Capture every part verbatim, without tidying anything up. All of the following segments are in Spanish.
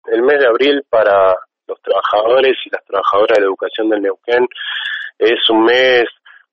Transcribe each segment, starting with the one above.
El mes de abril para los trabajadores y las trabajadoras de la educación del Neuquén es un mes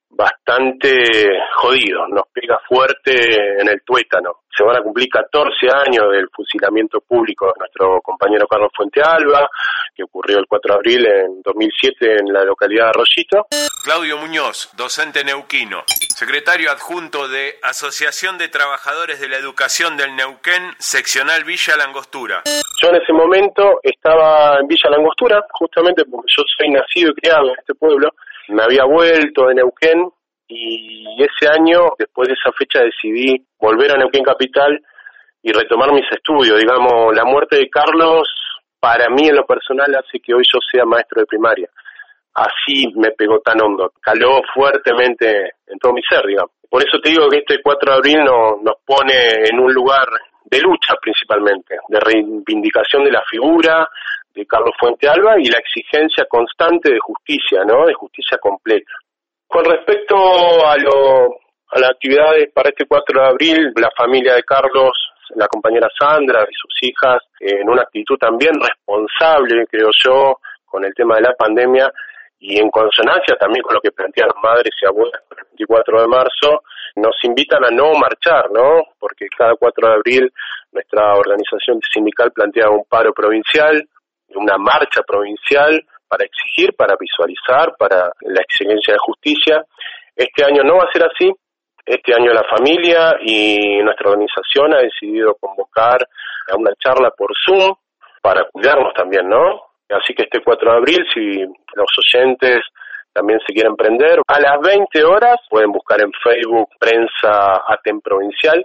bastante jodido, nos pega fuerte en el tuétano. Se van a cumplir catorce años del fusilamiento público de nuestro compañero Carlos Fuentealba, que ocurrió el cuatro de abril en dos mil siete en la localidad de Arroyito. Claudio Muñoz, docente neuquino, secretario adjunto de Asociación de Trabajadores de la Educación del Neuquén, seccional Villa Langostura. Yo en ese momento estaba en Villa Langostura, justamente porque yo soy nacido y criado en este pueblo. Me había vuelto de Neuquén y ese año, después de esa fecha, decidí volver a Neuquén Capital y retomar mis estudios. Digamos, la muerte de Carlos, para mí en lo personal, hace que hoy yo sea maestro de primaria. Así me pegó tan hondo, caló fuertemente en todo mi ser, digamos. Por eso te digo que este cuatro de abril no, nos pone en un lugar de lucha principalmente, de reivindicación de la figura de Carlos Fuentealba y la exigencia constante de justicia, ¿no? De justicia completa. Con respecto a, lo, a las actividades para este cuatro de abril, la familia de Carlos, la compañera Sandra y sus hijas, en una actitud también responsable, creo yo, con el tema de la pandemia y en consonancia también con lo que plantearon madres y abuelas el veinticuatro de marzo, nos invitan a no marchar, ¿no? Porque cada cuatro de abril nuestra organización sindical plantea un paro provincial, una marcha provincial para exigir, para visualizar, para la exigencia de justicia. Este año no va a ser así. Este año la familia y nuestra organización ha decidido convocar a una charla por Zoom para cuidarnos también, ¿no? Así que este cuatro de abril, si los oyentes también se quieren prender, a las veinte horas pueden buscar en Facebook Prensa Aten Provincial,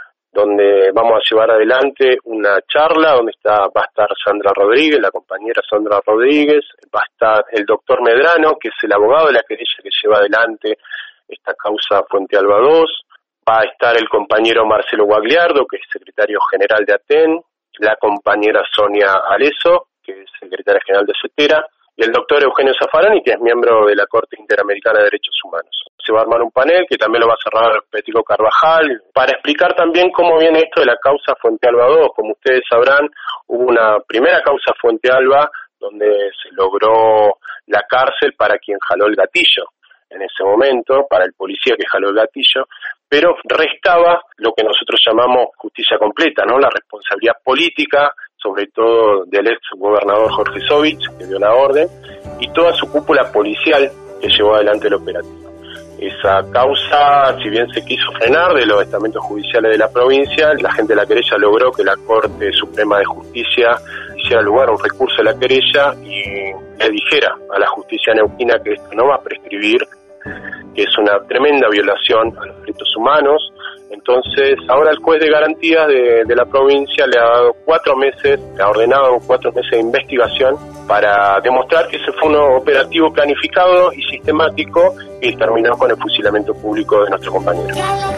donde vamos a llevar adelante una charla donde está va a estar Sandra Rodríguez, la compañera Sandra Rodríguez, va a estar el doctor Medrano, que es el abogado de la querella que lleva adelante esta causa Fuentealba dos, va a estar el compañero Marcelo Guagliardo, que es secretario general de Aten, la compañera Sonia Aleso, que es secretaria general de CETERA, y el doctor Eugenio Zaffaroni, que es miembro de la Corte Interamericana de Derechos Humanos. Se va a armar un panel que también lo va a cerrar Pétrico Carvajal, para explicar también cómo viene esto de la causa Fuentealba dos. Como ustedes sabrán, hubo una primera causa Fuentealba donde se logró la cárcel para quien jaló el gatillo en ese momento, para el policía que jaló el gatillo, pero restaba lo que nosotros llamamos justicia completa, ¿no? La responsabilidad política, sobre todo del ex gobernador Jorge Sovich, que dio la orden, y toda su cúpula policial que llevó adelante el operativo. Esa causa, si bien se quiso frenar de los estamentos judiciales de la provincia, la gente de la querella logró que la Corte Suprema de Justicia hiciera lugar a un recurso de la querella y le dijera a la justicia neuquina que esto no va a prescribir, que es una tremenda violación a los derechos humanos. Entonces, ahora el juez de garantías de, de la provincia le ha dado cuatro meses, le ha ordenado cuatro meses de investigación para demostrar que ese fue un operativo planificado y sistemático y terminó con el fusilamiento público de nuestro compañero.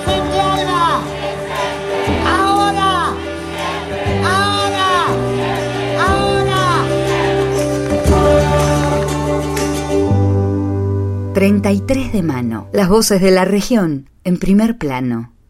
¡Ahora! ¡Ahora! ¡Ahora! treinta y tres de mano. Las voces de la región en primer plano.